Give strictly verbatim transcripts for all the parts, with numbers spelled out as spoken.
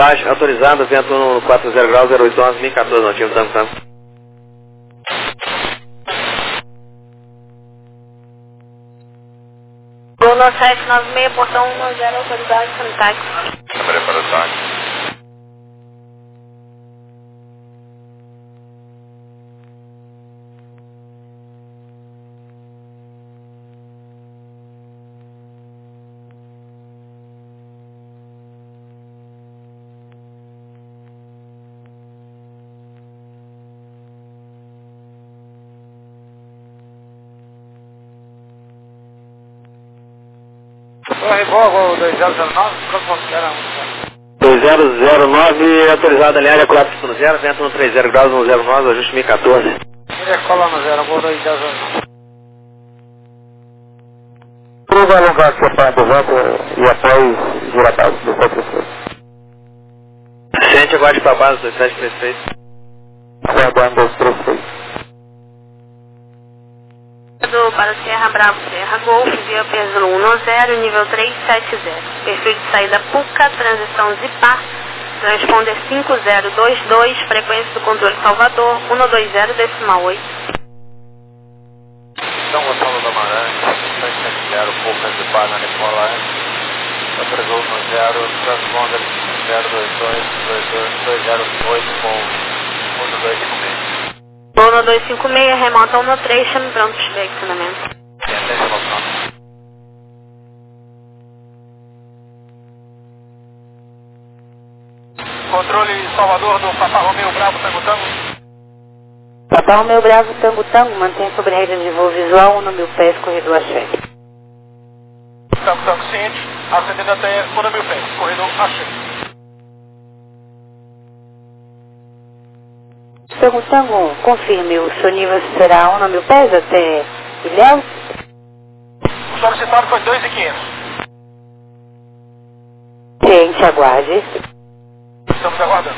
decolagem autorizada, vento no quatro zero graus, zero oito onze, mil e quatorze, não tinha tanto tanto. Gol sete nove seis, portão um zero, autorizado para o táxi. Câmera para o táxi. Corre Volvo dois zero zero nove, quanto considera um? dois zero zero nove, autorizado ali área quatro zero, vento no três zero graus, um zero nove, ajuste mil e quatorze. Ele é coluna zero, Gol dois zero zero nove. Tudo alongado para a do vento e após virar base do quatro seis. Sente aguarde para a base, dois sete três seis. Aguardando dois três seis. Para Serra Bravo, Serra Golf, via Peso um zero, nível três sete zero. Perfil de saída Puca, transição Zipar, transponder cinco zero dois dois, frequência do controle Salvador, um dois zero decimal oito. São Gonçalo do Amarante, seis sete zero, Puca Zipar na Nicolai. Autorizou um zero, transponder cinco zero dois dois, dois zero oito com um dois cinco seis. um dois cinco seis, remota um três, chame pronto de direcionamento. Controle Salvador do Papa Romeu Bravo, Tango Tango. Papa Romeu Bravo, Tango Tango, mantém sobre a regra de voo visual um mil pés, corredor Axé. Tango Tango ciente, ascendendo até um mil pés, corredor Axé. Tango Tango, confirme, o seu nível será um mil pés até Ilhéus? O solicitado foi dois mil e quinhentos. Ciente, aguarde. Estamos aguardando.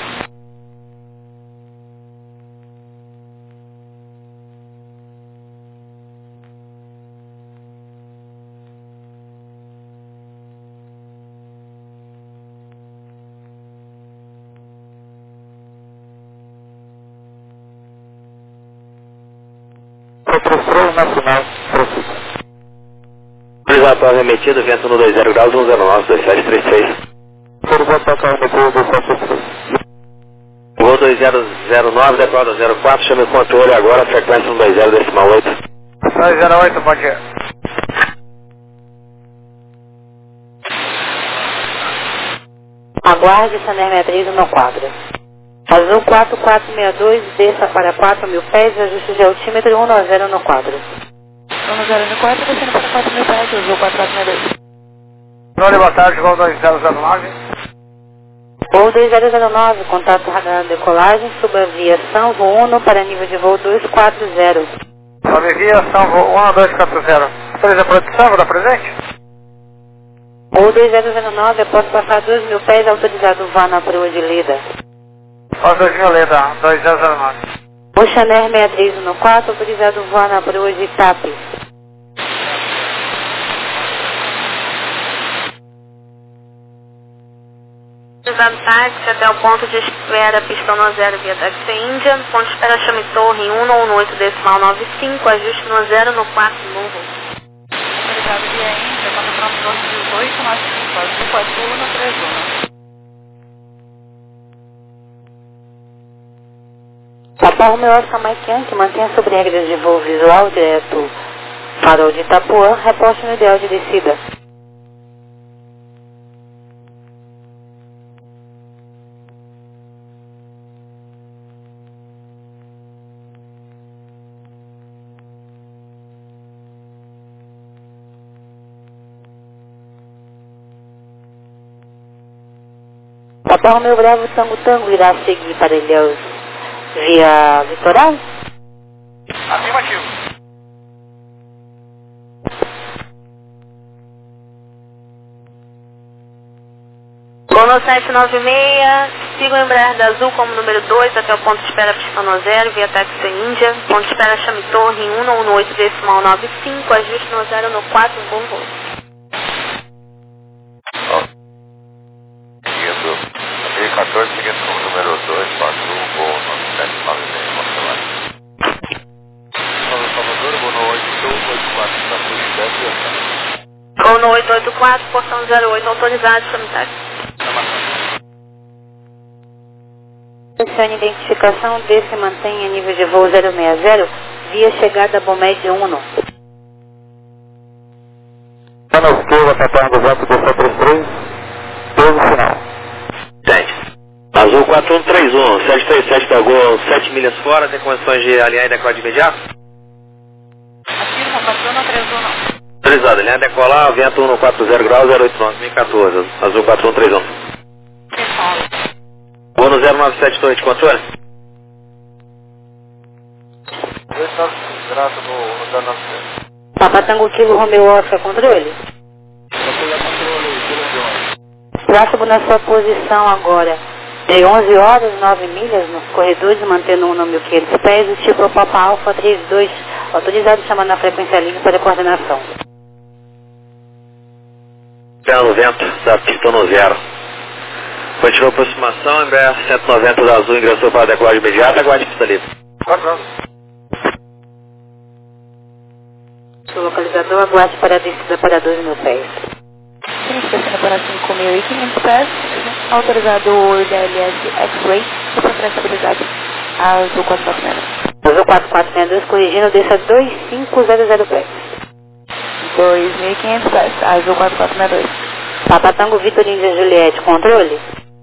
Professor Nacional, professor. Autorizatório remetido, vento no dois zero graus, um zero nove, dois sete três seis. Autorizado para o metrô dois sete três. Gol dois zero zero nove, decola zero quatro, chame o controle agora, frequência no dois zero decimal oito. dois zero oito, bom dia. Aguarde, Saner sessenta e três no quadro. Azul quatro quatro seis dois, desça para quatro mil pés, ajuste de altímetro um zero no quadro. um zero no quadro, descendo para quatro mil pés, Azul quatro quatro seis dois. Controle, boa tarde, Gol dois zero zero nove. Voo dois zero zero nove, contato radar decolagem, suba aviação, voo um para nível de voo dois quatro zero. Sobe aviação, voo um dois quatro zero. Autoriza a produção, vou dar presente? Voo dois zero zero nove, após passar dois mil pés, autorizado vá na proa de Lida. Pós dois mil, Leda, dois zero zero nove. O Chanel sessenta e três no quatro, autorizado vá na proa de Itapes. Autorizado táxi até o ponto de espera, pistão no zero via táxi Índia, ponto de espera chame torre um um oito decimal nove cinco, ajuste no zero no quatro novo. Autorizado via Índia, quando pronto torre dezoito, nove cinco, Azul quatro um três um. Papa Romeu Oscar Mike Yankee, mantenha sobre regras de voo visual direto farol de Itapuã, reposte no ideal de descida. Papa Romeu Bravo Tango Tango irá seguir para Ilhéus via litoral? Afirmativo. Gol sete nove seis, siga o Embraer da Azul como número dois até o ponto de espera pistão no zero via táxi Índia, ponto de espera chame torre um um oito decimal nove cinco, ajuste no zero no quatro, bom voo. Seguindo, oito quatro, portão zero oito, autorizado, chame táxi. Selecione identificação, desce e mantenha nível de voo zero seis zero, via chegada Bomed Uno. Na esquerda, papai do vento do cento e trinta e três, pouso final. Sente. Azul quatro um três um, sete três sete da Gol, sete milhas fora, tem condições de alinhar e decolar de imediato? Afirma, quatro um três um não. Autorizado, alinhar e decolar, vento um quatro zero graus, zero oito nove, dois mil e quatorze, Azul quatro um três um. Vou no zero nove sete dois de controle? dois nove cinco, graça no zero nove sete. Papa Tango Kilo Romeo Oscar, controle. Próximo na sua posição agora. De onze horas, nove milhas nos corredores, mantendo um no mil e quinhentos pés, o tipo Papa Alfa trinta e dois, autorizado chamando a frequência livre para coordenação. Pelo vento, da pista no zero. Continua a aproximação, Embraer cento e noventa da Azul ingressou para a decolagem imediata, aguarde pista livre. O localizador aguarde para a descida para dois mil pés. Descendo para cinco mil e quinhentos pés, autorizado o D L S X-Ray, para estabilidade Azul quatro quatro zero. Azul quatro quatro seis dois, corrigindo, desça dois cinco zero zero pés. dois mil e quinhentos pés, Azul quatro quatro seis dois. Papa Tango Vitor Índia Juliette, controle.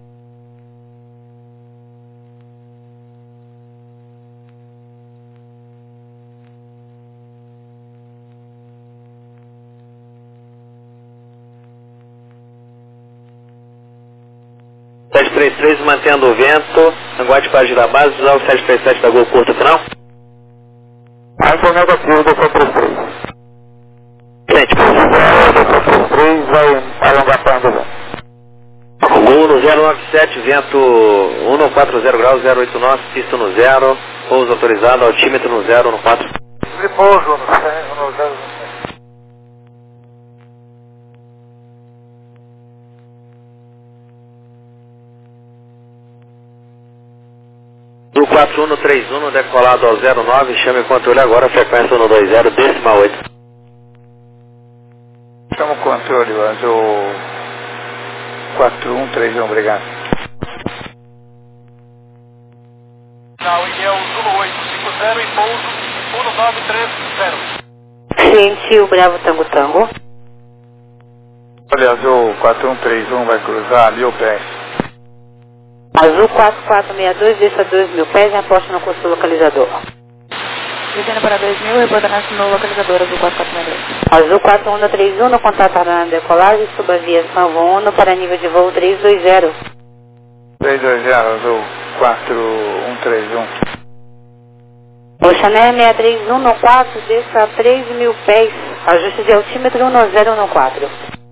sete três três, mantendo o vento, aguarde para girar a base, usar o sete três sete da Gol curta final. Ainda negativo do cento e trinta e três. Sente. O cento e trinta e três vai alongar para onde vem. Gol no zero nove sete, vento um quatro zero graus, zero oito nove, pista no zero, pouso autorizado, altímetro no zero, no quatro. De pouso no zero. Do quatro um três um, decolado ao zero nove, chame o controle agora, frequência um dois zero, décima oito. Chama o controle, Azul quatro um três um, obrigado. Não, e é o Zulu oito cinco zero e pouso um nove três zero. Cliente o Bravo Tango Tango. Olha, Azul quatro um três um vai cruzar mil pés. Azul quatro quatro seis dois, desça dois mil pés e aposta no curso localizador. Descendo para dois mil, reportando no localizador Azul quatro quatro seis dois. Azul quatro um três um, no contato na decolagem, suba via São Uno para nível de voo três dois zero. três dois zero, Azul quatro um três um. Oceané seis três um no quatro, desça a três mil pés, ajuste de altímetro um zero no quatro.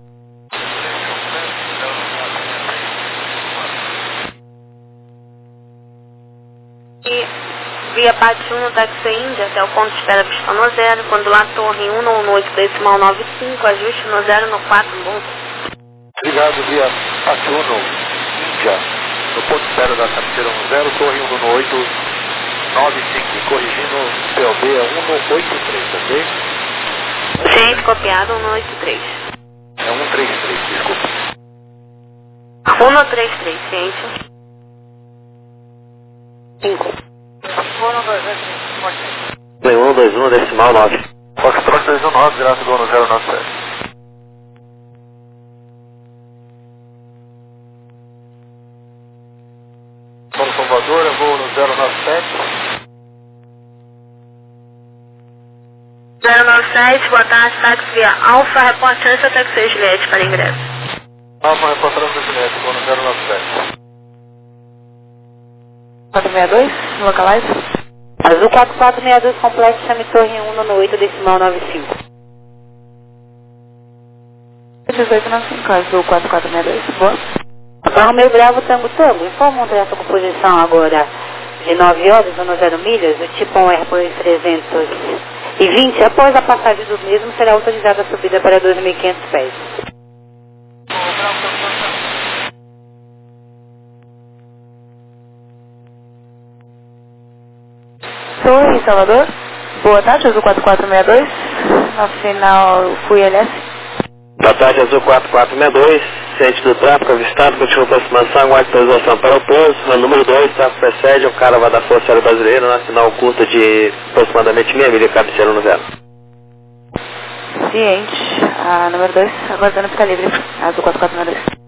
E via Pátio um no táxi Índia até o ponto de espera pista no zero, quando lá torre um no oito decimal nove cinco, ajuste no zero no quatro, bom. Obrigado, via Atuno, Índia, no ponto de espera da cabeceira um zero, torre um no oito nove cinco, corrigindo P O B um oito três, ok? Ciente copiado um oito três. É um três três, desculpa. um três três, ciente. cinco. um dois um, decimal nove. Foxtrot dois um nove, graça do zero nove sete. Paulo Salvador, eu vou no zero nove sete. zero nove sete, boa tarde, táxi via Alfa, reportância táxi Juliette para ingresso. Alfa, reportância Juliette, vou no zero nove sete. quatro seis dois, localize. Azul quatro quatro seis dois, complexo, chame torre um no oito decimal nove cinco. dezoito nove cinco, Azul quatro quatro seis dois, boa. Barro Meu Bravo Tango Tango, informa um essa composição agora de nove horas, no zero milhas, o tipo um Airbus trezentos e vinte, após a passagem do mesmo, será autorizada a subida para dois mil e quinhentos pés. Torre, Salvador. Boa tarde, Azul quatro quatro seis dois. Nosso final Fui L S. Boa tarde, Azul quatro quatro seis dois, ciente do tráfego avistado, continua aproximação, aguarde autorização para o pouso. Número dois, tráfego precede, o cara vai da Força Aérea Brasileira, na sinal curta de aproximadamente meia milha, cabeceira no zero. Ciente, a número dois, aguardando ficar livre, Azul quatro quatro seis dois.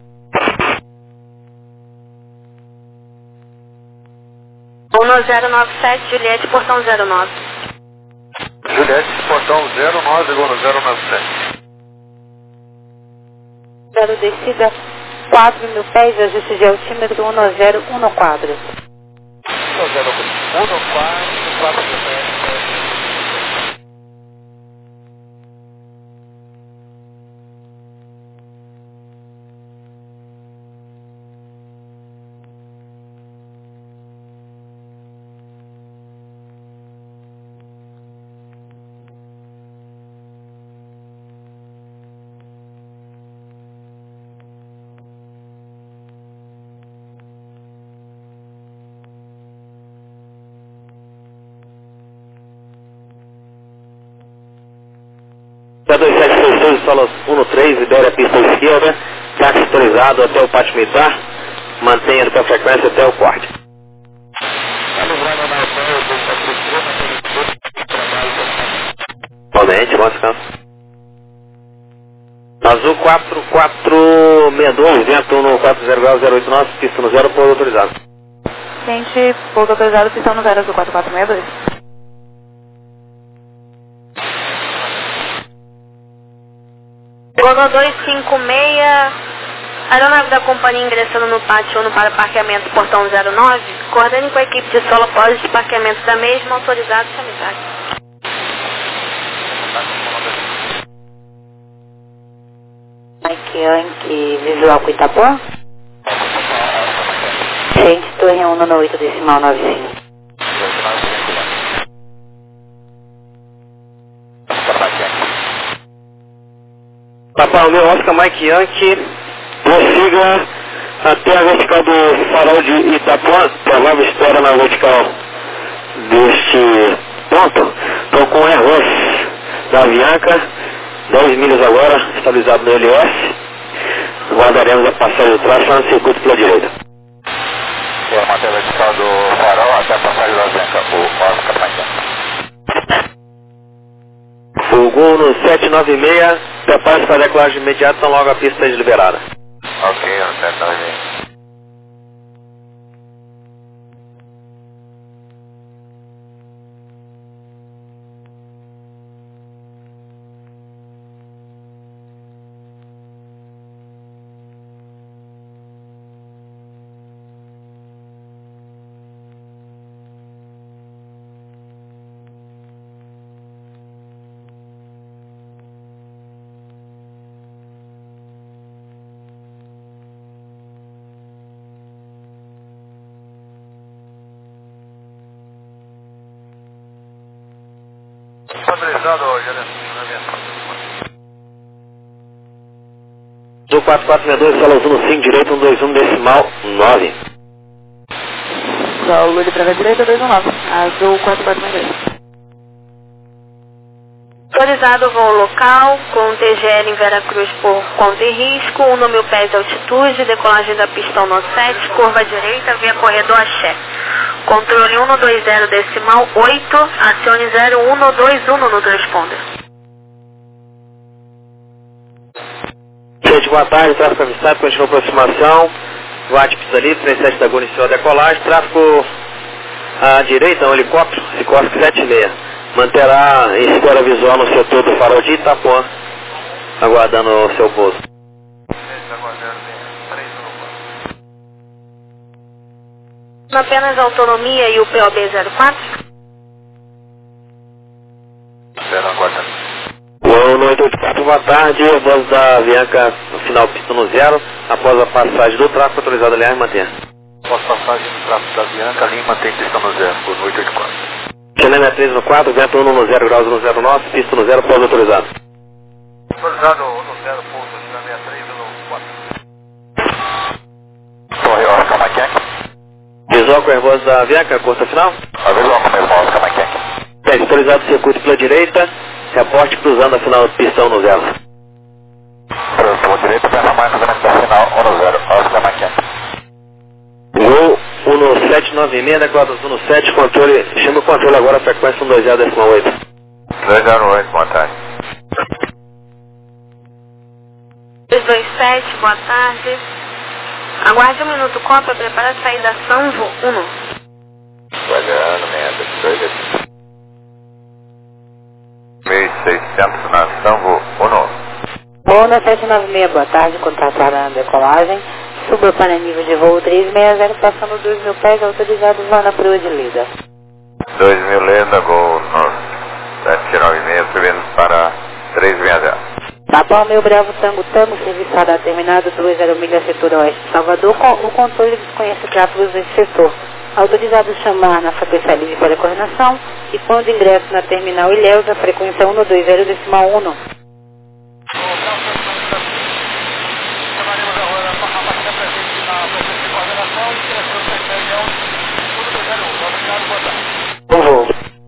um zero nove sete, Juliette, portão zero nove. Juliette, portão zero nove, Gono zero nove sete. Zero descida, quatro mil pés, ajuste de altímetro um zero um quatro. um zero um quatro, quatro mil pés. dois sete seis seis, solo um três, libere a pista esquerda, táxi autorizado até o pátio militar, mantenha a frequência até o corte. Igualmente, bom descanso. Azul quatro quatro seis dois, vento no quatro zero graus zero oito nove, pista no zero, pouso autorizado. Ciente, pouso autorizado, pistão no zero, Azul quatro quatro seis dois. Gono dois cinco seis, aeronave da companhia ingressando no pátio um para parqueamento portão zero nove, coordene com a equipe de solo após o parqueamento da mesma, autorizado e amizade. Mike Yankee, visual com Itapuã. Ciente, torre um no oito decimal nove cinco. Papai, o meu Oscar Mike Yankee, prossiga até a vertical do farol de Itapuã, provável história na vertical deste ponto. Estou com o Airbus da Avianca, dez milhas agora, estabilizado no L S. Guardaremos a passagem do tráfego no circuito pela direita. É, manter a vertical do farol até a passagem da Avianca, o Oscar Mike Yankee. O Gol no sete nove seis, prepare-se para a decolagem imediata, então logo a pista esteja liberada. Ok, no sete nove seis. Estabilizado, Do quatro quatro seis dois, solo um cinco, direito um dois um decimal nove. Solo de praga direita dois um nove, Azul quatro quatro seis dois. Autorizado o voo local, com T G L em Veracruz por conta e risco, um mil pés de altitude, decolagem da pistão no sete, curva direita, via corredor Axé. Controle um dois zero decimal oito, acione zero um dois um no transponder. Gente, boa tarde, tráfego avistado, continua a aproximação, Watt pista livre, trinta e sete da Gol iniciou a decolagem, tráfego à direita, um helicóptero, Sikorsky sete seis, manterá em esfera visual no setor do farol de Itapuã, aguardando o seu pouso. Apenas autonomia e o P O B zero quatro? O oito oito quatro, boa tarde, voz da Avianca, no final pista no zero, após a passagem do tráfego autorizado, aliás, manter. Após passagem do tráfego da Avianca, linha mantém pista no zero, por oito oito quatro. Chilena três no quatro, vento um no zero graus no zero nove, pista no zero, pouso autorizado. Autorizado no zero, pouso, Chilena três no quatro. Torre Oscar Mike Yankee. Visual com a voz da Avianca, curta final. A visual com a mesma Oscar Mike Yankee. Teste autorizado circuito pela direita, reporte cruzando a final pistão no zero. um zero, Oscar Mike Yankee. Gol um sete nove seis, decorados um sete, controle, chama o controle agora, frequência um dois zero oito. dois zero oito, boa tarde. dois dois sete, boa tarde. Aguarde um minuto, cópia, prepara a saída Sanvo um. Guardiano, seis dois oito. mil e seiscentos na Sanvo um. Ona sete nove seis, boa tarde, contato a decolagem. Suba para nível de voo três seis zero, passando dois mil pés, autorizado vá na proa de Lida. dois mil Leda, gol no sete nove seis, subindo para três seis zero. Papa meu Bravo Tango Tango, serviço radar terminado dois zero milha, setor oeste de Salvador, com o controle desconhece tráfegos desse setor. Autorizado chamar na frequência livre para coordenação e quando ingresso na terminal Ilhéus, a frequência um dois zero decimal um. Um voo.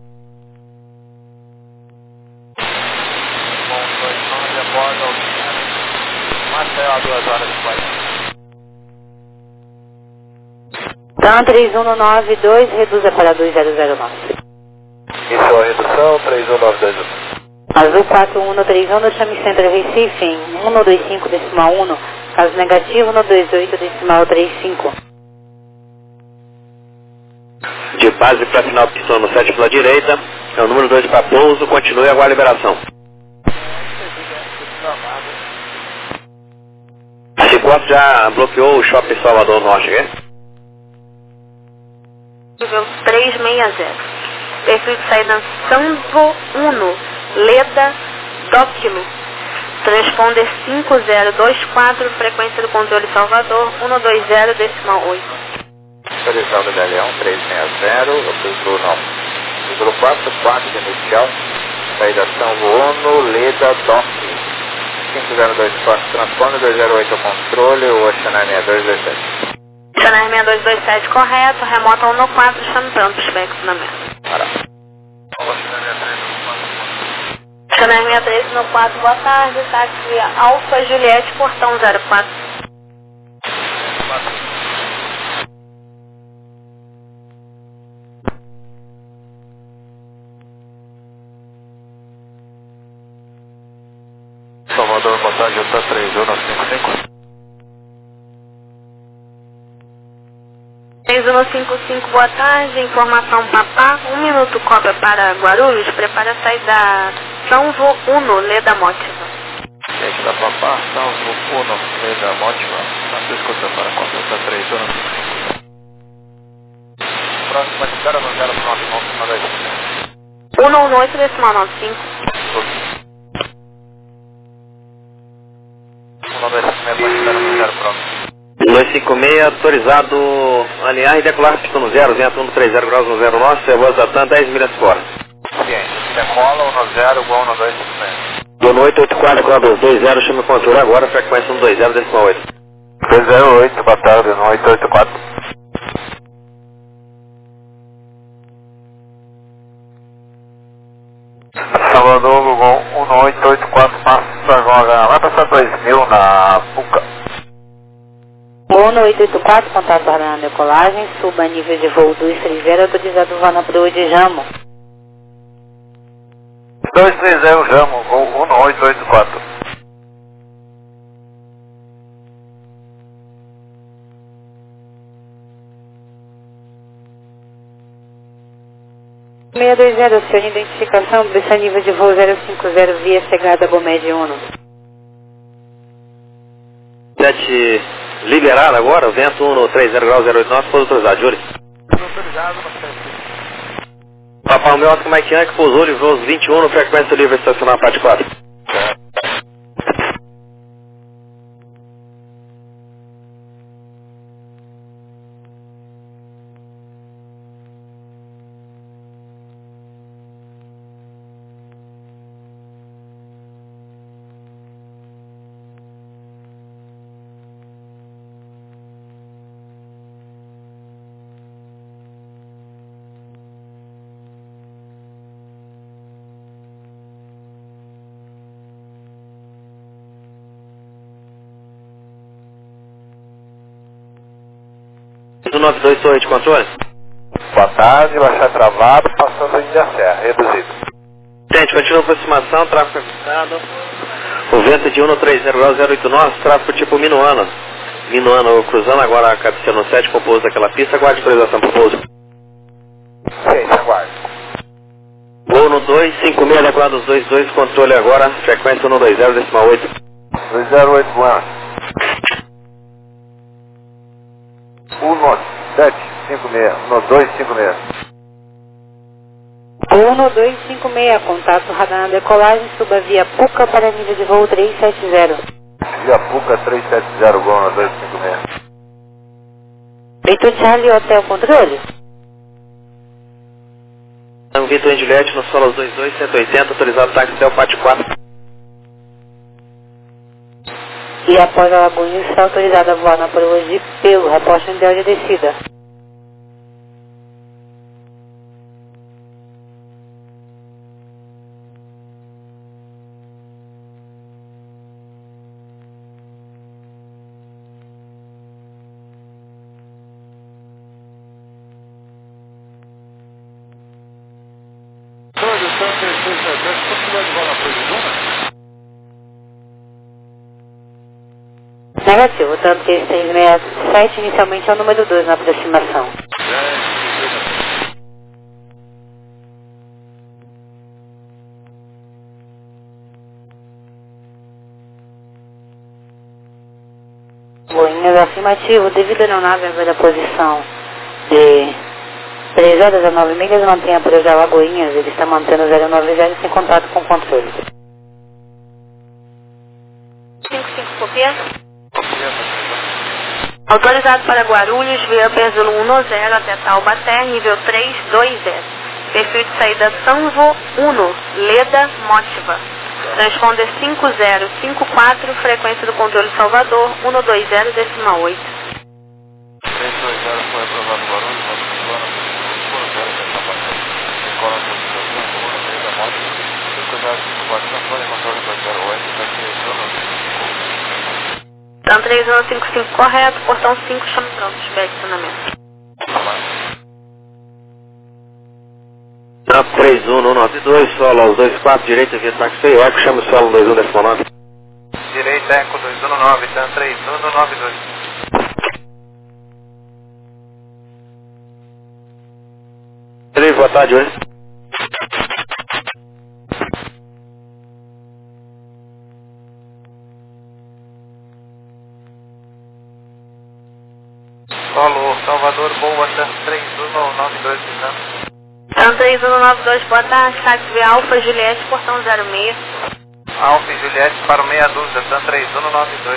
Então três um nove dois, reduza para dois zero zero nove. Isso é a redução, três um nove dois um. Azul quatro um três um, chame Centro Recife em um dois cinco decimal um, caso negativo um dois oito decimal trinta e cinco. De base para final pistão no sete pela direita, é o número dois para pouso, continue agora a liberação. A Cicote já bloqueou o Shopping Salvador Norte, né? Nível três seis zero. Perfil de saída Sanvo um, Leda, Dóquilo. Transponder cinco zero dois quatro, frequência do controle Salvador, um dois zero decimal oito. Autorizado da Leão, três seis zero, autorizou não. Autorizou quatro quatro de inicial, saída Sanvo um, Leda, Dóquilo. cinco zero dois quatro, transponder dois zero oito controle, o Oceanar seis dois dois sete. Oceanar seis dois dois sete correto, remota um quatro, chame tanto, espectro na mesa. Oceanar seis três no quatro, boa tarde, táxi Alfa Juliette, portão zero quatro. Salvador, boa tarde, eu estou três um cinco cinco. três um cinco cinco, boa tarde, informação Papá, um minuto cópia para Guarulhos, prepara a saída Sanvo um, Leda Mótiva. Gente da Papá, Sanvo um, Leda Mótiva, na escuta para consulta três um cinco cinco. Próxima de zero zero nove nove um um oito decimal nove cinco. dois cinco seis, autorizado alinhar e decolar pistão no zero, vento um três zero graus no zero nosso, é voz da TAM, dez milhas fora. Ciente, decola um zero, igual um dois cinco seis. Dono oito oito quatro, quatro dois zero, chama o controle agora, frequência um dois zero decimal oito. dois zero oito, boa tarde, no oito oito quatro. Salvador, Google um oito oito quatro, passa agora, vai passar dois mil na Puca. um oito oito quatro, contato para a decolagem, suba nível de voo dois três zero, autorizado vá na proa de Jamo. dois três zero, Jamo, Gol um oito oito quatro. seis dois zero, senhor de identificação, desça nível de voo zero cinco zero, via chegada Bomed um. sete liberado agora, vento um três zero graus zero oito nove, foi autorizado, Júlio. Autorizado, Papai meu, Oscar Mike Yankee, pousou de voos vinte e um no frequência livre estacionar parte quatro. do nove dois, torre de controle. Boa tarde, baixar travado, passando em Ilha Serra, reduzido. Gente, continua a aproximação, tráfego afetado. O vento de um três zero zero oito nove, tráfego tipo Minuano. Minuano cruzando agora a cabeceira no sete com o pouso daquela pista, aguarde autorização para o pouso. Sim, aguarde. Voo no dois cinco seis, adequado os dois dois, controle agora, frequência um dois zero, decimal oito. dois zero oito, bueno. um sete cinco seis, um dois cinco seis. um dois cinco seis, contato radar na decolagem, suba via Puca para nível de voo três sete zero. Via Puca três sete zero, gol um dois cinco seis. Vitor Charlie, hotel controle. Vitor em Juliette, no solo dois dois, cento e oitenta, autorizado táxi até o Pátio quatro. E após a Lagoinha, está autorizado a voar na Prologia pelo reposto ideal de descida. Negativo, tanto que três seis sete inicialmente é o número dois na aproximação. Boinhas afirmativo, devido à aeronave haver a posição de três horas a nove milhas, mantenha por já Lagoinhas, ele está mantendo zero nove zero sem contato com o controle. cinco cinco copia. Autorizado para Guarulhos, via Pêndulo um zero até Taubaté, nível três dois zero. Perfil de saída Sanvo um, Leda, Mótiva. Transponder cinco zero cinco quatro, frequência do controle Salvador, um dois zero, decimal oito. três dois zero foi aprovado no Guarulhos, nosso plano, um zero, Taubaté. Decola a posição, um Leda, Mótiva. cinco zero cinco quatro, transponder controle dois zero oito, Então três um cinco cinco correto, portão cinco, chama pronto, espere acionamento. Trampo três um no nove dois, solo aos dois quatro, direita via táxi e eco, chama o solo dois um decimal nove. Direita eco dois um nove, então três um no nove dois. três, boa tarde, oi. Solo, Salvador, boa, três um nove dois, visando. Então três um nove dois, boa tarde, táxi via Alfa Juliette, portão zero seis. Alfa e Juliette para o meia dúzia, então três um nove dois.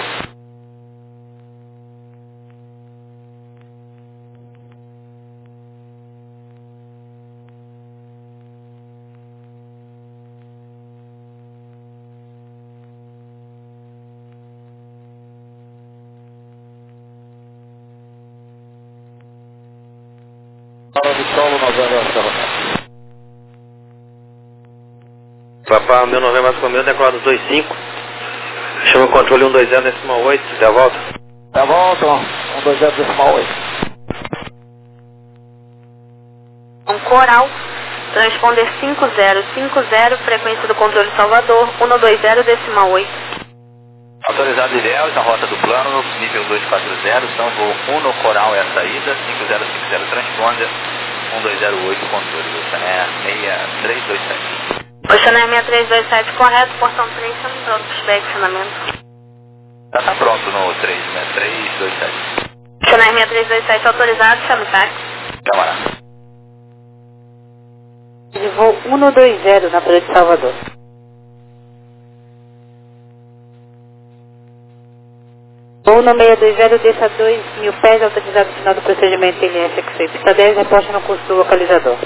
Para do solo, Novembro, Papá, meu novembro mais comigo, decolado dois cinco. Chama o controle um dois zero, decimal oito, dá a volta. Dá a volta, um dois zero, decimal oito. Um Coral, transponder cinco zero cinco zero, frequência do controle Salvador, um dois zero, decimal oito. Autorizado ideal, na rota do plano, nível dois quatro zero, então voo um no Coral é a saída, cinco zero cinco zero transponder, um dois zero oito controle, Oceanair seis três dois sete. Oceanair seis três dois sete correto, portão três, chama pronto, espere acionamento. Já está pronto no três três dois sete. Oceanair seis três dois sete autorizado, chama o táxi. Camarada. De voo um dois zero na Praia de Salvador. Voo no seis dois zero, desça dois mil pés, autorizado final do procedimento N S X-Ray. Pista dez, reposta no curso do localizador.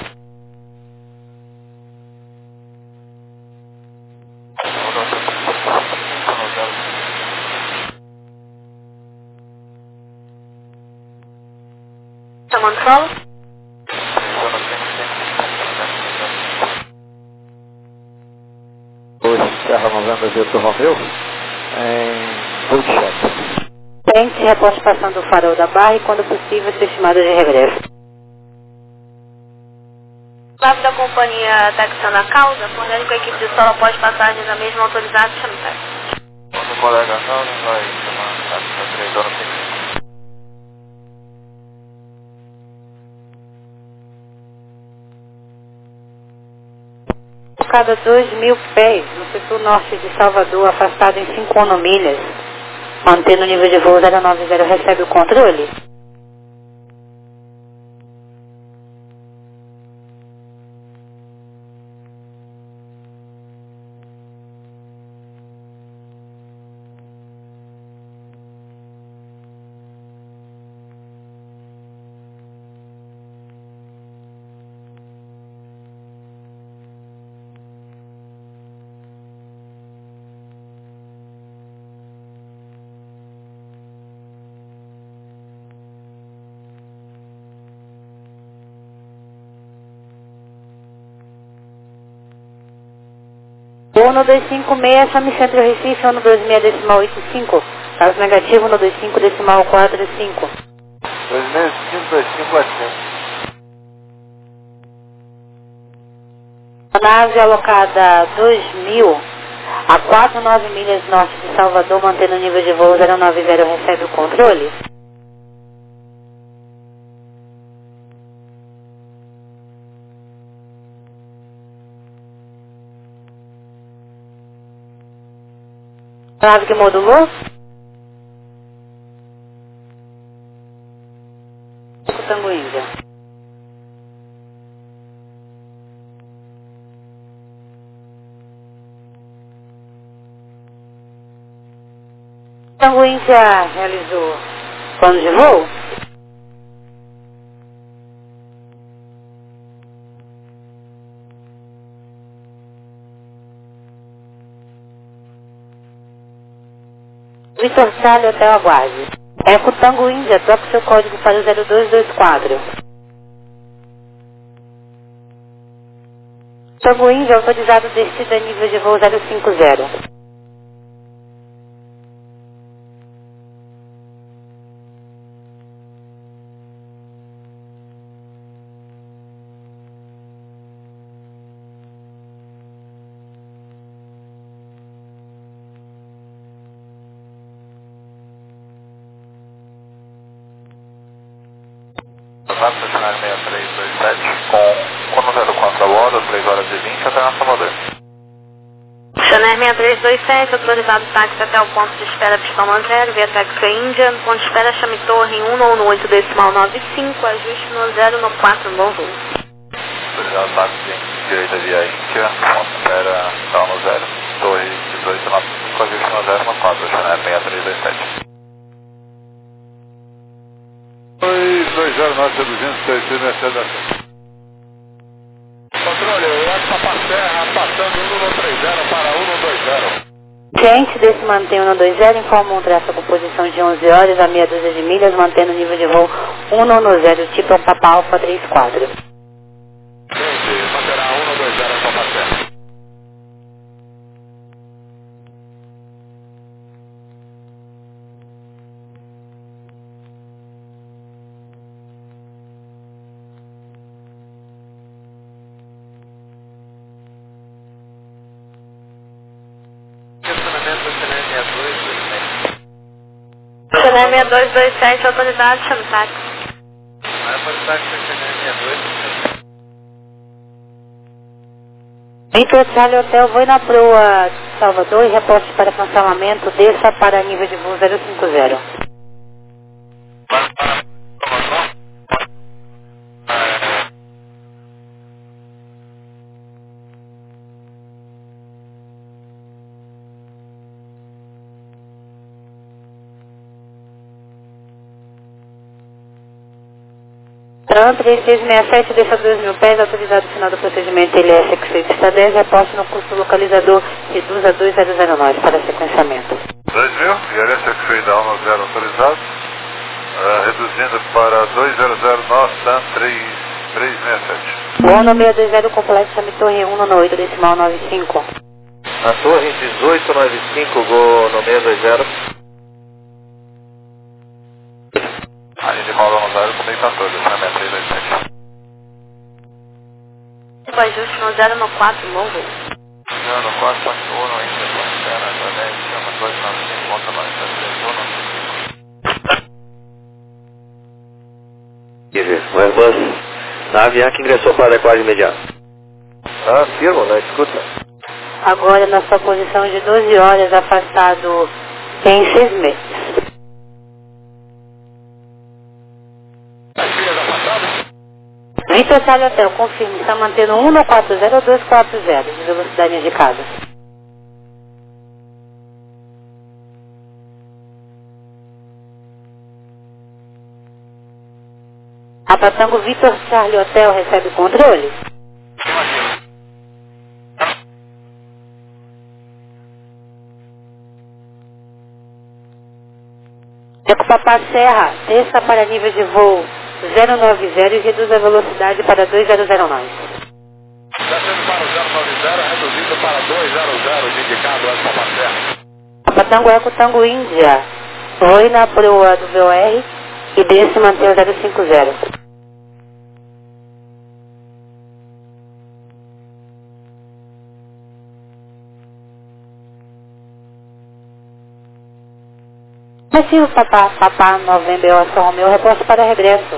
Chamando solo? Hoje, Serra Novembro, Vitor Romeu, em voo de chefe. Quente, reposte passando o farol da barra e, quando possível, ser estimado de regresso. Bravo da companhia Texana na causa, fornece com a equipe de solo após passagem da mesma autorizada, chame táxi. Nosso colega não, não vai chamar táxi para três horas e cinco. Cada dois mil pés, no setor norte de Salvador, afastado em cinco milhas, mantendo o nível de voo zero nove zero, recebe o controle? ONU dois cinco seis, chame Centro Recife, ONU dois seis decimal oito cinco. Caso negativo, ONU dois cinco decimal quatro cinco. dois seis cinco dois cinco quatro cinco. A nave alocada dois mil a quatro vírgula nove milhas norte de Salvador, mantendo o nível de voo zero nove zero, recebe o controle? A nave que modulou? Tango Índia. Tango Índia realizou plano de voo? Vitor Charlie, Hotel Aguarde. Eco Tango Índia, troque seu código para o zero dois dois quatro. Tango Índia, autorizado descida a nível de voo zero cinco zero. Vamos estacionar seis três dois sete com, com número quatro a bordo, três horas e vinte até a Salvador. Chanel seis três dois sete, autorizado táxi até o ponto de espera Pistão zero, via Taxi Índia. Ponto de espera chame Torre em um no oito decimal nove cinco, ajuste no zero no quatro, bom voo. Autorizado táxi direita via Índia, ponto de espera Pistão no zero, Torre dezoito nove cinco, ajuste no zero no quatro, Chanel seis três dois sete. dois zero nove, duzentos e seis, Mercedes. Controle, o Alfa Serra passando um três zero para um dois zero. Cliente desse mantém um dois zero, informa um tráfego posição de onze horas a meia dúzia de milhas, mantendo o nível de voo um zero, tipo Papa Alfa três quatro. Cliente, manterá um dois zero, Alfa Serra. Chanel seis dois dois sete, autorizado, chame táxi. Vitor Charlie Hotel, vou na proa de Salvador e reposte para cancelamento, desça para nível de voo zero cinco zero. Tran três seis seis sete, deixa dois mil pés, autorizado o final do procedimento L S X Pista dez, reposte no curso localizador, reduz a dois zero zero nove para sequenciamento. dois mil, e L S X da um zero autorizado, uh, reduzindo para dois zero zero nove, Tran três três seis sete. ONU seis dois zero, completo, chame Torre um no oito decimal nove cinco. A Torre dezoito nove cinco, Go no seis dois zero. e quatorze, essa é a minha três dois sete. O ajuste no zero no quatro, novo. zero no quatro, quatro um, ainda Pantera, Através, chama dois nove cinco, conta nós, três um, O Airbus na Avianca ingressou para a adequagem imediata. Ah, firmo, na escuta. Agora na sua posição de doze horas, afastado em seis metros. Vitor Charlie Hotel, confirme, está mantendo um no quatro zero ou dois quatro zero de velocidade indicada. Papa Tango Vitor Charlie Hotel recebe controle? Eco Papá Serra, desça para nível de voo zero nove zero e reduz a velocidade para dois zero zero nove. Descendo para o zero nove zero, reduzindo para dois zero zero, de indicado Eco Papá Serra. Papa Tango Eco Tango Índia, voe na proa do V O R e desce e mantém o zero cinco zero. Recibo Papá, Papá, Novembro, Oscar Romeu, reposto para regresso.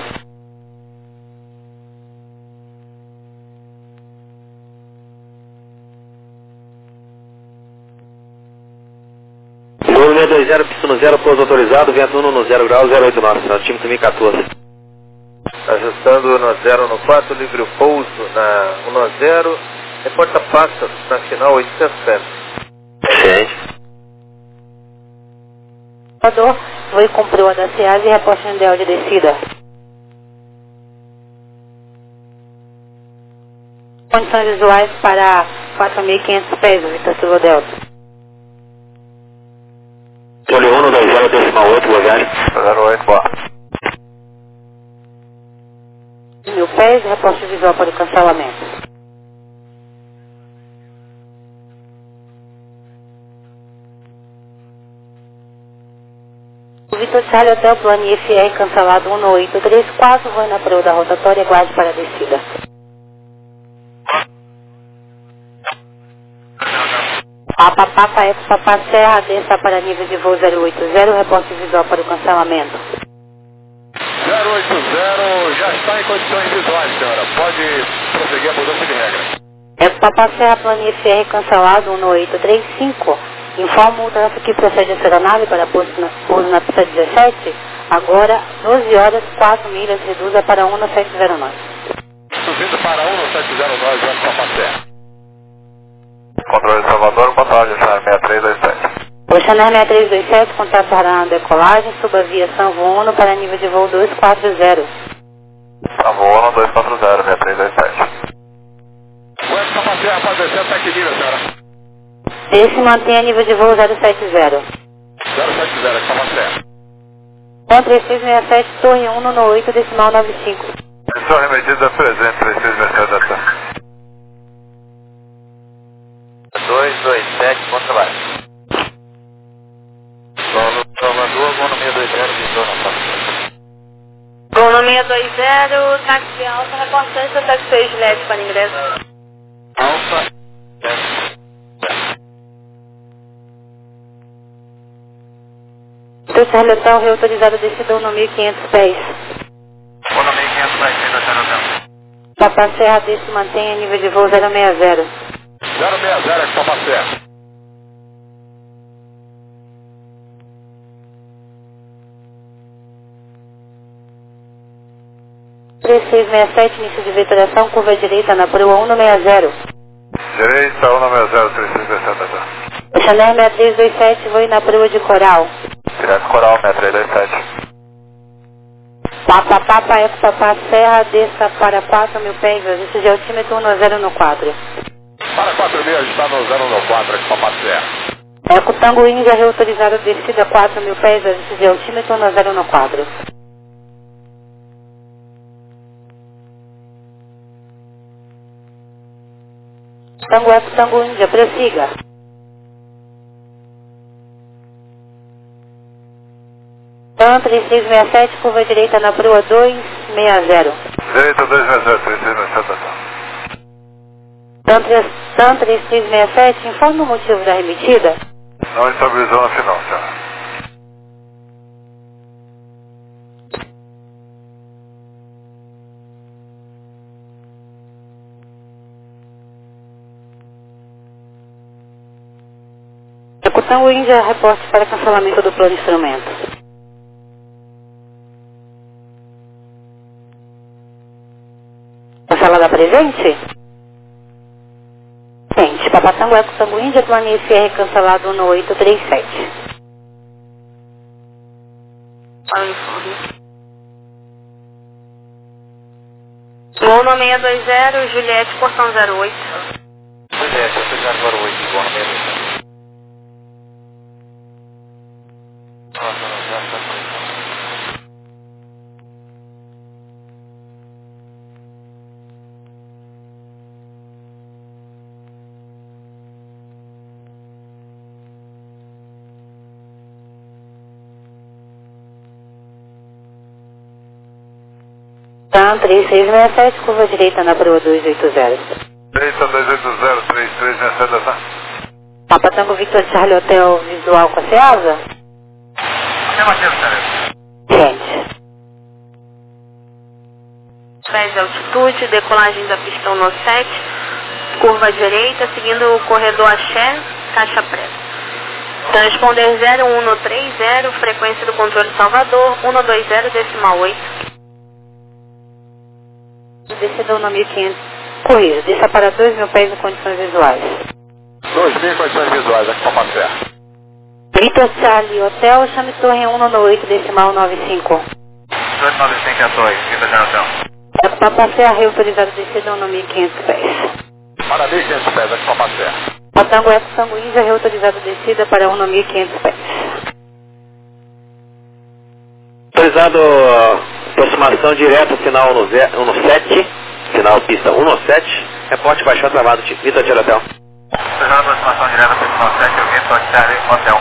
Voo seis dois zero, pista no zero, pouso autorizado, vento um no zero grau, zero oito nove, time também quatorze. Ajustando no zero no quatro, livre o pouso na um no zero, reporta pássaros na final oitocentos pés. Gente. Voe com proa da SEAS e reposte no ideal de descida. Condições visuais para quatro mil e quinhentos pés, Vitor Silva Delta. Tolho um no dois zero, decimal oito, boa viagem. zero oito, boa. Mil pés, reposte visual para o cancelamento. O Vitor Charlie Hotel, plano I F R cancelado um no oito três quatro, voe na proa da rotatória e aguarde para a descida. Papa Papa Eco Papá Serra, desça para nível de voo zero oito zero, reposte visual para o cancelamento. zero oito zero, já está em condições visuais, senhora. Pode prosseguir a mudança de regra. Eco Papá Serra, plano I F R cancelado um no oito três cinco. Informo o trânsito que procede a ser a nave para pouso na, pouso na pista dezessete. Agora, doze horas, quatro milhas, reduza para um no sete zero nove. Subindo para um no sete zero nove, Eco Papá Serra. Controle de Salvador, boa tarde, seis três dois sete. Oceanar seis três dois sete, contato na decolagem, suba via Sanvo Uno para nível de voo dois quatro zero. Sanvo Uno, dois quatro zero, seis três dois sete. O Eco Papá Serra faz descer até que nível, senhora? Esse mantém a nível de voo zero sete zero. zero sete zero, Eco Papá Serra. um três seis seis sete, torre um no oito, decimal nove cinco. Missão remetida presente, três seis seis sete data. dois dois sete, contra baixo. Salvador, voo no seis dois zero, visou na parte. Voo no seis dois zero, táxi alfa, reportante, táxi seis leve para ingresso. Alfa, Vitor Charlie Hotel, reautorizado descida um no mil e quinhentos pés. voo no mil e quinhentos pés, seis dois zero. Papá Serra, desce e mantém a nível de voo zero seis zero. zero seis zero, Eco Papá Serra. três seis seis sete, início de vetoriação, curva direita na proa um no seis zero. Direita, um nove zero, três seis seis sete data. Oceanar seis três dois sete, voe na proa de Coral. Direto Coral, seis três dois sete. Papa Papa Eco Papá Serra, desça para quatro mil pés, ajuste de altímetro um no zero no quatro. Para quatro mil, está no zero no quatro, Eco Papá Serra. Eco Tango Índia, reautorizado descida quatro mil pés, ajuste de altímetro um no zero no quatro. Tango Eco Tango Índia, prossiga. Tan três seis seis sete, curva direita na proa dois seis zero. Direita dois seis zero, três três seis sete. TAM três três seis sete, informe o motivo da remetida. Não estabilizou na final, senhora. Tango Índia, reporte para cancelamento do plano de instrumento. Cancelada presente? Gente, Papatango Eco Tango Índia, plano I F R cancelado no oito três sete. Lona seis dois zero, Juliette, portão zero oito. Juliette, portão zero oito, igual seis dois zero. TAM três seis seis sete, curva direita na proa dois oito zero. Direita dois oito zero, três três seis sete, tá? Papa Tango Victor Charlie Hotel visual com a Ceasa? Afirmativo, senhor. Gente. Pés de altitude, decolagem da pistão no sete, curva direita, seguindo o corredor Axé, caixa preta. Transponder zero um três zero, frequência do controle Salvador, um dois zero, decimal oito. Descedão no mil e quinhentos. Corrija, desça para dois mil pés em condições visuais. dois mil em condições visuais, aqui para Passear. Victor Charlie Hotel, chame torre um nove oito, decimal nove cinco. dois nove cinco é a torre, quinta geração. É para Passear, reautorizado descedão no mil e quinhentos pés. Para mil e quinhentos pés, aqui para Passear. Patango Eco Tango Índia, reautorizado descida para um mil e quinhentos pés. Autorizado aproximação direta, final no sete, final pista um no sete, reporte baixar travado, Vitor Charlie Hotel. Autorizado aproximação direta, pista um sete, Vitor Charlie Hotel.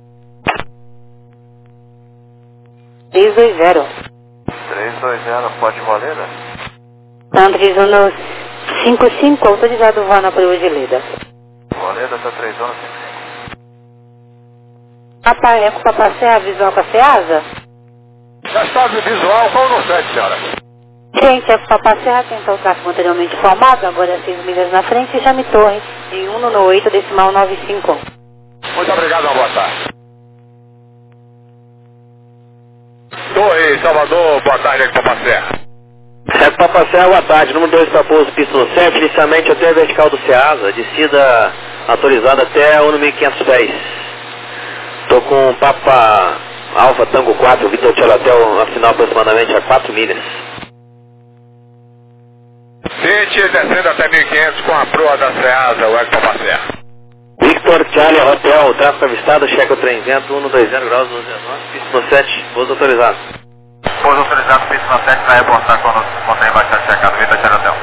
três dois zero. três dois zero, pode valer, né? TAM três um cinco cinco, autorizado voo na proa de Leda. Valeda tá três um cinco cinco. Papa Eco para passear visual com a Ceasa? Já está visual, qual no sete, senhora? Gente, é para passear, tentar o tráfego anteriormente formado, agora é seis milhas na frente, e chame torre de um nove oito, decimal nove cinco. Muito obrigado, uma boa tarde. Torre, Salvador, boa tarde, aqui para passear. É para passear, boa tarde, número dois para pouso, pista no sete, inicialmente até a vertical do Ceasa, descida autorizada até um mil e quinhentos pés. Estou com Papa Alfa Tango quatro, Vitor Charlie Hotel, na final aproximadamente a quatro milhas. Tente descendo até mil e quinhentos com a proa da Ceasa, o Eco para passear. Victor Charlie Hotel, tráfego avistado, cheque o trem vento, um dois zero graus, doze nove, pista no sete, pouso autorizado. Pouso autorizado, pista no sete, vai reportar quando o trem vai estar checado, Vitor Charlie Hotel.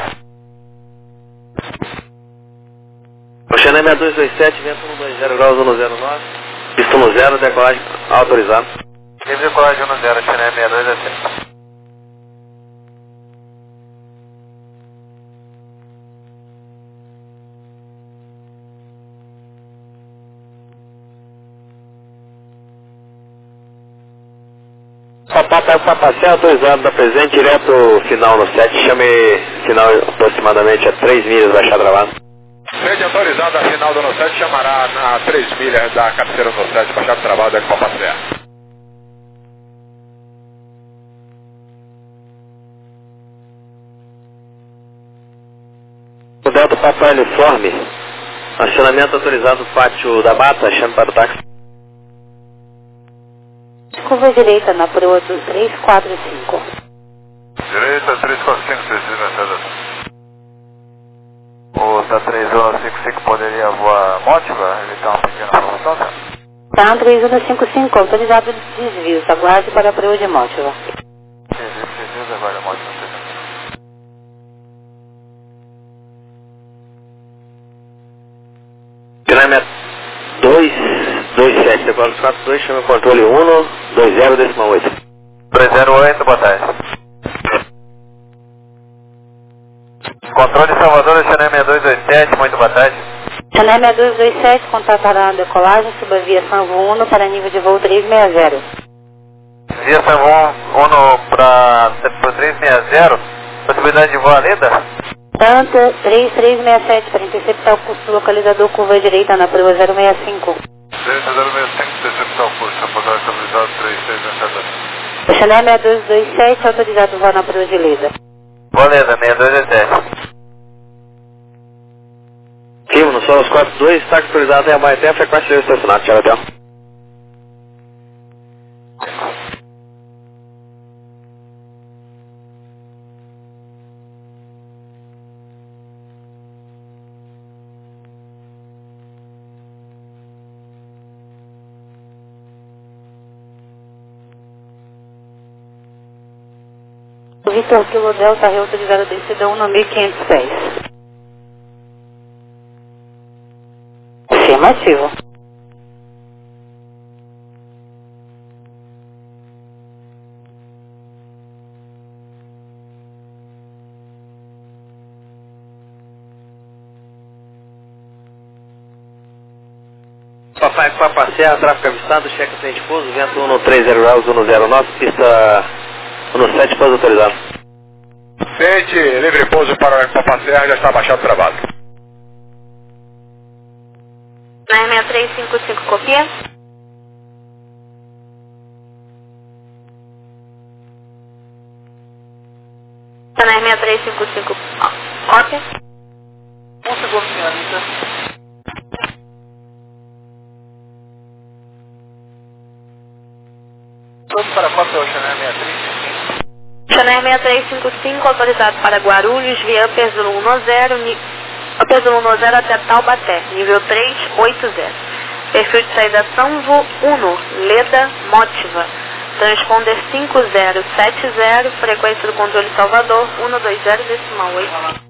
Oceané seis dois dois sete, vento um dois zero graus, um zero nove, pista no zero, decolagem autorizado. Livre decolagem um zero, Oceané seis dois dois sete. Papai para passear autorizado da presente, direto final no sete, chame final aproximadamente a três milhas, baixar travado. Sede autorizado a final do no sete, chamará na três milhas da cabeceira no sete, baixar travado, é para passear. O Delta Papai Uniforme, acionamento autorizado pátio da Mata, chame para o táxi. Curva direita na proa do três quatro cinco. Direita três quatro cinco, três três Mercedes. O da três um cinco cinco poderia voar Mótiva? Ele está uma pequena promoção, senhor? TAM três um cinco cinco, autorizado desvios, aguarde para a proa de Mótiva. Desvios, desvios, agora Mótiva. Dinâmica dois dois sete, agora quatro dois, chama o controle um dois zero, decimal oito. dois zero oito, boa tarde. Controle Salvador, Chanel seis dois dois sete, muito boa tarde. Chanel seis dois dois sete, contatará a decolagem, suba via Sanvo Uno para nível de voo trezentos e sessenta. Via Sanvo Uno para trezentos e sessenta, possibilidade de voo Aleda? Tanto três três seis sete para interceptar o curso localizador curva direita na prova zero seis cinco. Direita zero seis cinco, interceptar o curso, apontar estabilizado três três seis sete. Chanel seis dois dois sete, autorizado voo na prova de Leda. Voo Leda, seis dois dois sete. Clima, no Solos quatro dois, está autorizado em Abaeté, a frequência de estacionado, tchau, até. O Vitor Kilo Delta reautorizado a descida um no mil quinhentos pés. Afirmativo. Papai Papa Serra, tráfego avistado, cheque frente pouso, vento um no três zero graus, um no zero nove, pista um no sete, pouso autorizado. Sente, livre pouso para Papa Serra, já está baixado o trabalho. seis três cinco cinco, copia. seis três cinco cinco, cópia. Um segundo, senhorita. Pronto para cópia o Chanel seis três cinco cinco. Chanel seis três cinco cinco, autorizado para Guarulhos, via Upper Zulu um zero, Upper Zulu um zero até Taubaté, nível três oito zero. Perfil de saída Sanvo Uno, Leda, Motiva. Transponder cinco zero sete zero, frequência do controle Salvador, um dois zero decimal oito.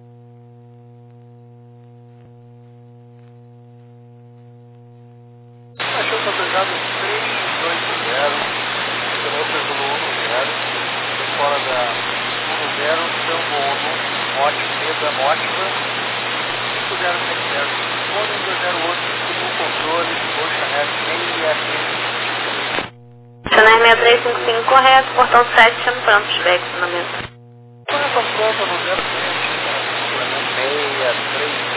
Achou que autorizado três oito zero, pelo Upper Zulu um zero, fora da um zero, Sanvo Uno, Motiva, Leda, Motiva, cinco zero sete zero, um dois zero oito, segundo controle, ou Chanel seis três. Chanel seis três cinco cinco, correto, portão sete, chame pronto, estiver funcionamento. Conexão pronta no zero três, seis três.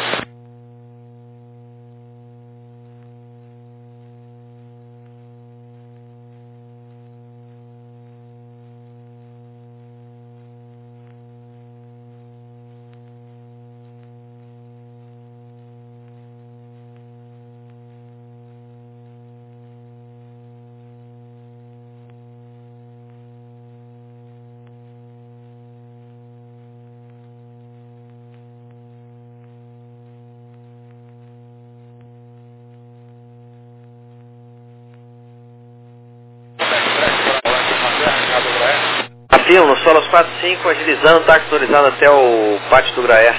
Afirmo, no Solos quatro cinco, agilizando, está autorizado até o pátio do Graé.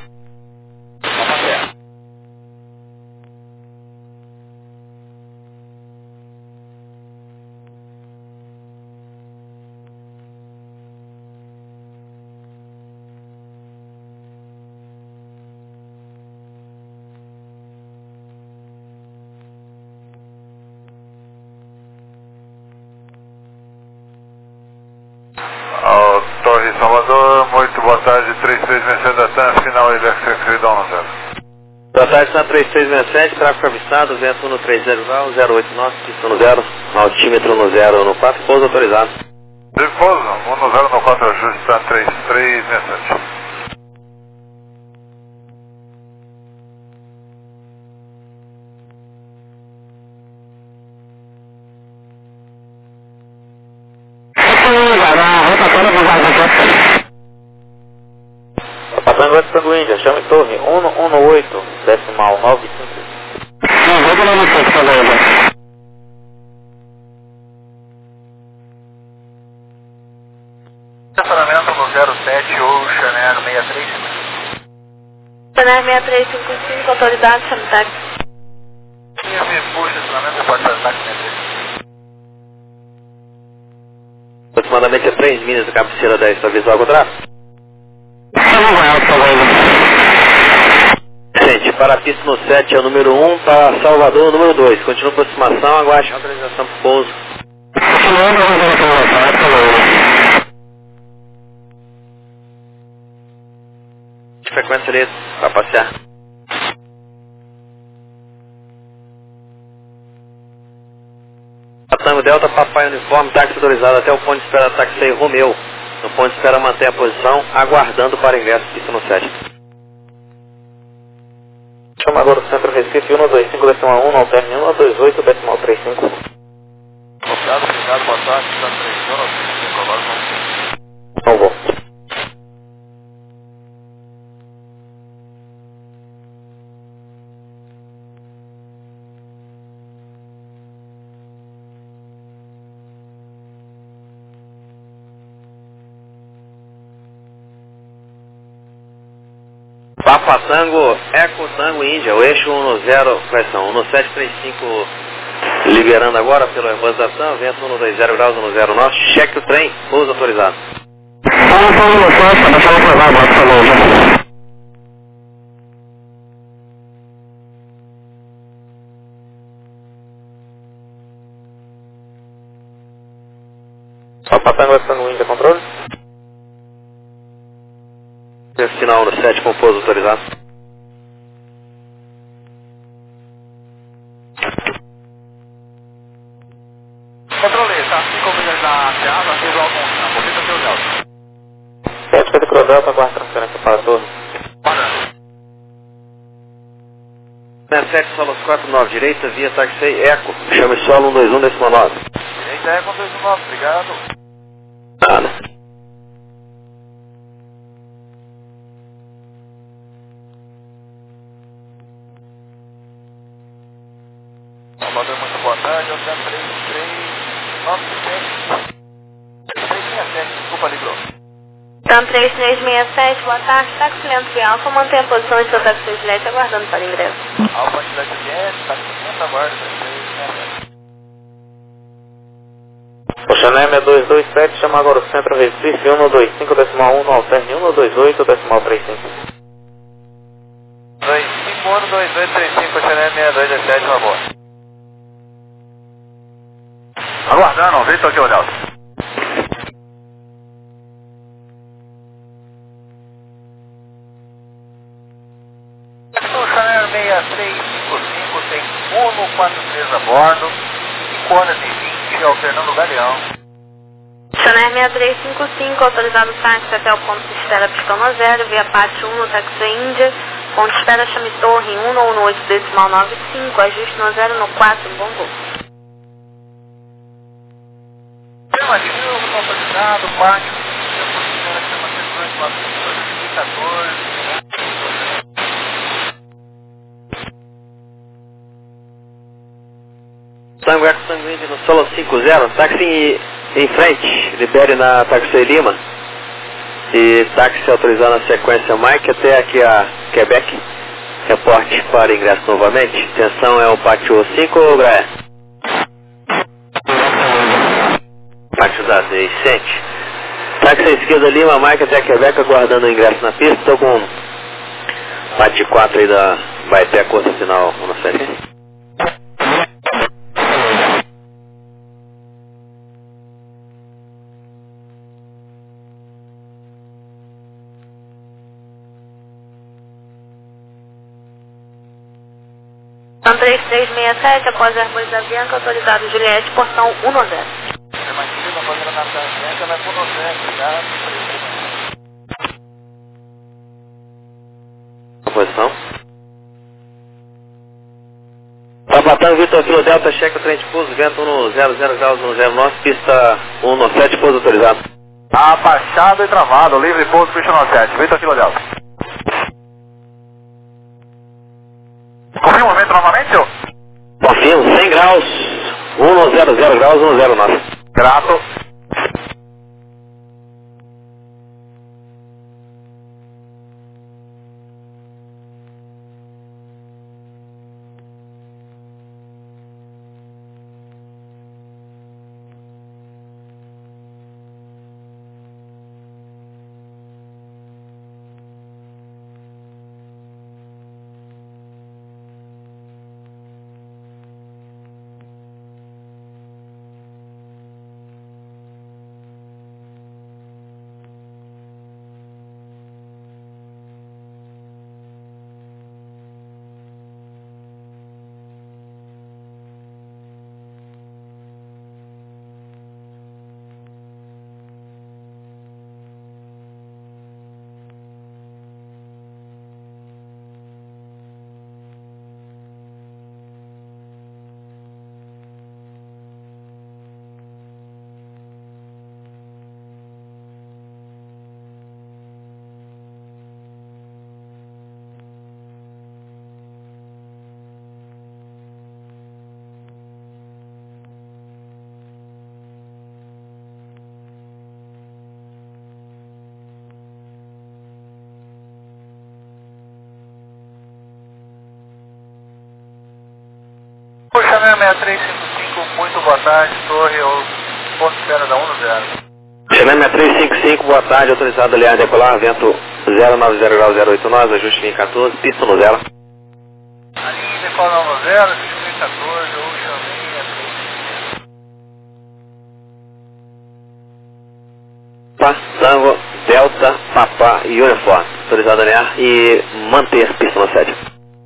Torre Salvador, muito boa tarde, três três seis sete da T A M, final Electric Freedom no zero. Boa tarde, está três três seis sete, tráfego avistado, vento um no três zero graus, zero oito nove, pista no zero, altímetro no zero no quatro, pouso autorizado. De pouso, um no zero no quatro, ajuste está três três seis sete. Patango Tango Índia, chame torre um um oito, decimal nove cinco. Não, vou dar no centro, tá bom, Estacionamento no zero sete ou Chanel seis três cinco cinco. Chanel seis três cinco cinco, autorizado, chame táxi. Minha minha puxa, estacionamento, você pode fazer táxi seis três cinco cinco. Aproximadamente a três milhas da cabeceira da esta visual ao contrário. Vamos lá. Gente, para a pista no sete é o número um, para Salvador o número dois. Continua a aproximação, aguarde a autorização para o pouso. Frequência ali para passear. Tango Delta, Papai Uniforme, táxi autorizado até o ponto de espera táxi Romeu. No ponto de espera mantém a posição, aguardando para ingresso pista no sete. Chama agora o Centro Recife um dois cinco decimal um, no alterne um dois oito decimal trinta e cinco. Obrigado, obrigado, boa tarde, está três horas, cinco agora, Não vou. Papa Tango, Eco Tango Índia, o eixo um zero, correção, um sete três cinco, liberando agora pela Airbus da TAM, vento um dois zero graus, um zero nove, cheque o trem, pouso autorizado. Papa Tango, Eco Tango Índia, controle? Sinal no sete com pouso autorizado. Controle, tá cinco milhas na Seasa, fiz algum campo, fica seu Delta. sete Pedro Crodelta, aguarda transferência para a torre. sessenta e sete, solos quatro nove, direita, via táxi Eco, chame solo um dois um, decimal nove. Direita Eco um dois um nove, obrigado. Nada. Salvador, muito boa tarde, eu tenho três três nove sete três seis sete, desculpa, ligou. Então três três seis sete, boa tarde, táxi Leandro de Alfa, mantém a posição de seu táxi Gillette aguardando para ingresso. Alfa Gillette Viette, táxi quinhentos, aguarda, três três seis sete. O Chanem é dois dois sete, chama agora o Centro Recife um dois cinco decimal um, no alterne um dois oito decimal trinta e cinco. dois cinco um dois oito três cinco, Chanem seis dois dois sete, uma boa. Aguardando, Vitor aqui, o Delta. O Chanel seis três cinco cinco tem Uno quatro três a bordo, cinco horas e vinte, alternando o Galeão. Chanel seis três cinco cinco, autorizado táxi até o ponto de espera Piscama zero, via Pátio um no táxi Índia, ponto de espera Chame Torre em um oito decimal nove cinco, ajuste no zero no quatro, bom voo. Afirmativo, autorizado, parte do sistema posicional chama dois nove quatorze. Tango Eco Tango Índia no solo cinco zero, táxi em, em frente, libere na táxi Lima. E táxi autorizado na sequência Mike até aqui a Quebec. Reporte para ingresso novamente. Atenção, é o pátio cinco ou Graé? Pátio da Vicente. Táxi à esquerda Lima, Mike até a Quebec, aguardando o ingresso na pista. Estou com pátio quatro aí da Baité, curta final um sete. Então três três seis sete, após a Airbus da Bianca, autorizado Juliette, portão um zero. Afirmativo, após a nação Bianca, vai por você, obrigado. Posição. Papatão, Vitor Kilo Delta, cheque o trem de pouso, vento um zero zero graus, um zero nove, pista um sete, pouso autorizado. Abaixado e travado, livre pouso, pista no sete, Vitor aqui, o Delta. Confirma o momento novamente, senhor? Confirmo, cem graus, um zero zero graus, um zero nove. Grato. Chanel seis três cinco cinco, muito boa tarde, torre ao ponto de espera da um no zero. Chanel seis três cinco cinco, boa tarde, autorizado aliar decolar, vento zero nove zero grau zero oito nove, ajuste linha quatorze, pista no zero. A linha decola no zero, ajuste linha quatorze, Ocean seis três cinco cinco. Pá, Tango, Delta, Papá e Uniforme, autorizado aliar e manter pista no sete.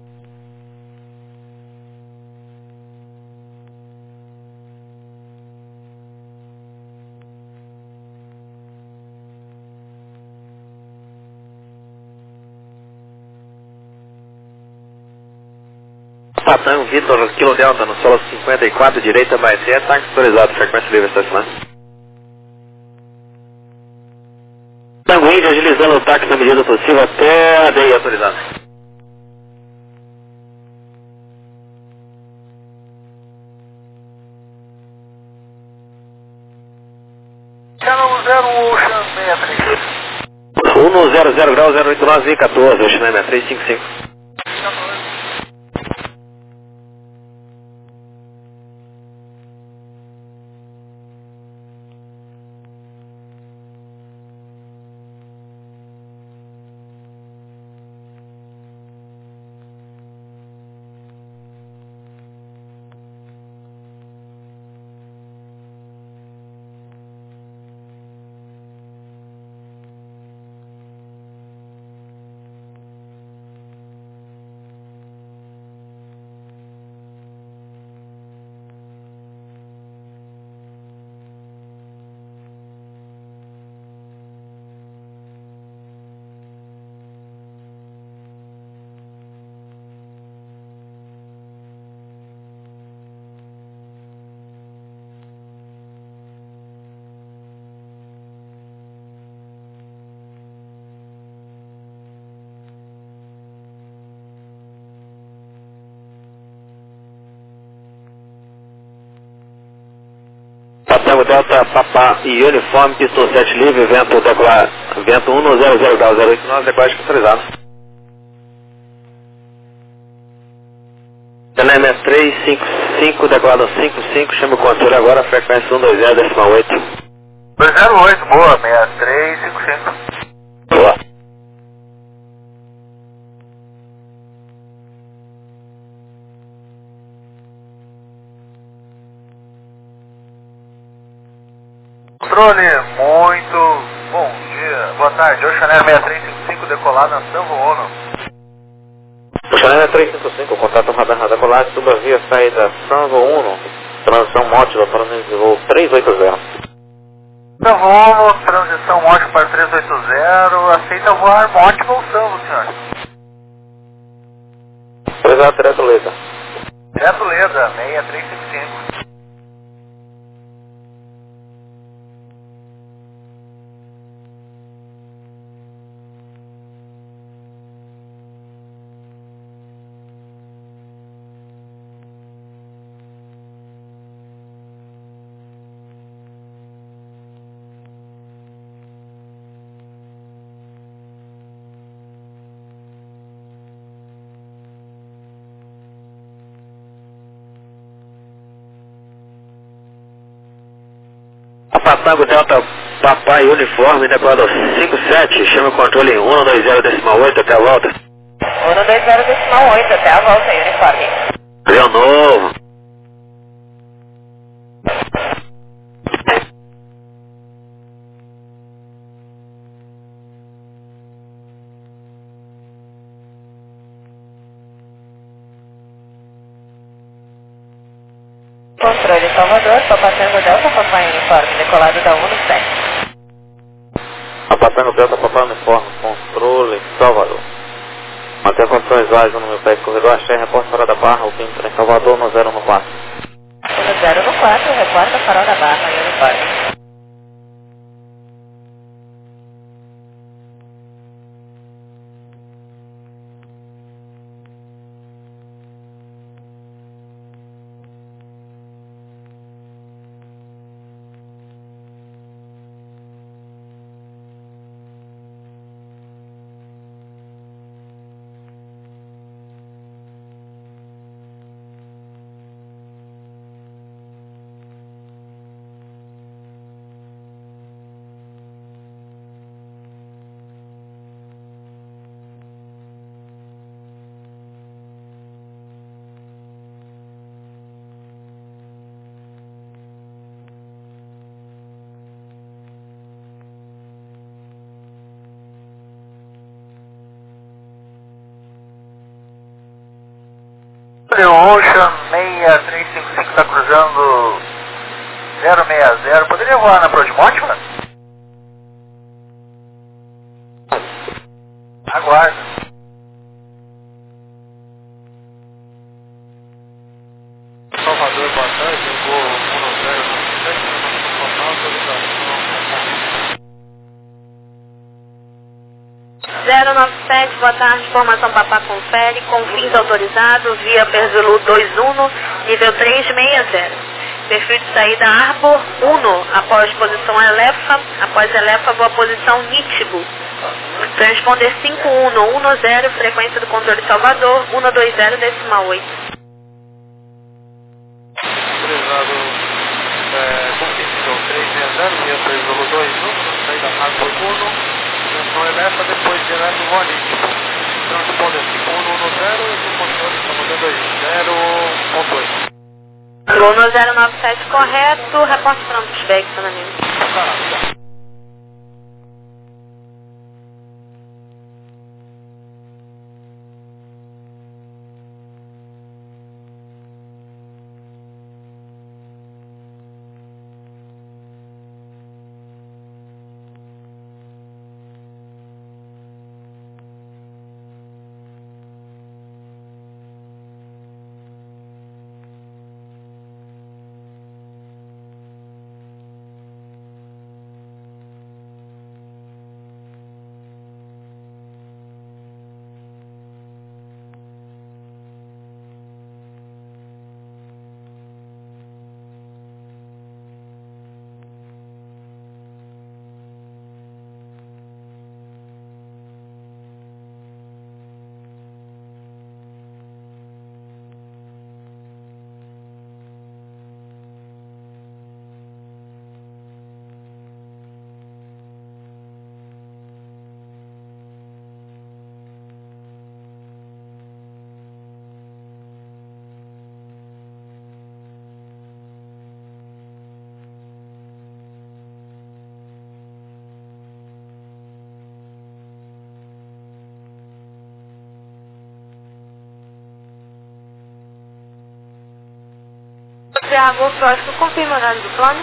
Patango, Vitor, Kilo Delta, no solo cinquenta e quatro, direita, Baeté, táxi autorizado, frequência livre, estacionar. Tango Índia, agilizando o táxi na medida possível até a D I autorizado. Channel zero, Ocean seis três cinco. um zero zero grau zero oito nove, quatorze, Ocean seis três cinco cinco. Patango Delta, Papá e Uniforme, pistão sete livre, vento decolar, vento um zero zero grau zero oito nove, decolagem autorizado. Chanel seis três cinco cinco, decolado cinco cinco, chama o controle agora, frequência um dois zero, decimal oito. dois zero oito, boa, seis três cinco cinco. Boa. Controle, muito bom dia, boa tarde, o Chanel seis três cinco cinco decolado na Sanvo Ono. Chanel seis três cinco cinco, contato radar radar colar, suba via saída Sanvo Uno, transição mótila para o voo três oito zero. Sanvo Ono, transição mótila para três oito zero, aceita voar mótila ou Sanvo, senhor? Autorizado direto Leda. Direto Leda, seis três cinco cinco. Patango Delta, Papai Uniforme, decolado cinco sete, chama o controle um dois zero decimal oito, até a volta. um dois zero decimal oito, até a volta, Uniforme. Avião novo. Controle Salvador, Patango Delta, Papai Uniforme, decolado da um no sete. Patango Delta, Papai Uniforme, controle Salvador. Mantenha condições válidas no meu pé, corredor Axé, reporte Farol da Barra, o Pinto em Salvador, no zero no quatro. No zero no quatro, reporta Farol da Barra, Uniforme. Blue Ocean seis três cinco cinco está cruzando zero seis zero. Poderia voar na Prodimotiva? Aguarda. Salvador, boa tarde, eu vou um zero nove sete, informação autorização. zero nove sete, boa tarde, formação Papá confere, com fins autorizados, via Perzulu dois um, nível três seis zero. Perfil de saída Arbor um, após posição Elefa, após Elefa vou a posição Nítibo. Transponder cinco um um zero, frequência do controle Salvador, um dois zero decimal oito. Autorizado, é, confirmação três seis zero, via Perzulu dois um, saída Arbor um. Atenção Elefa, depois direto no Nítibo. Transponder cinco um um zero e o controle Salvador dois zero ponto oito. Luna zero nove sete correto, reporte para o feedback, estacionamento. Thiago, próximo, confirma o horário do plano.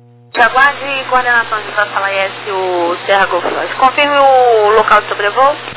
Aguarde coordenações do Sala I S, o Serra Golf Lodge. Confirme o local de sobrevoo.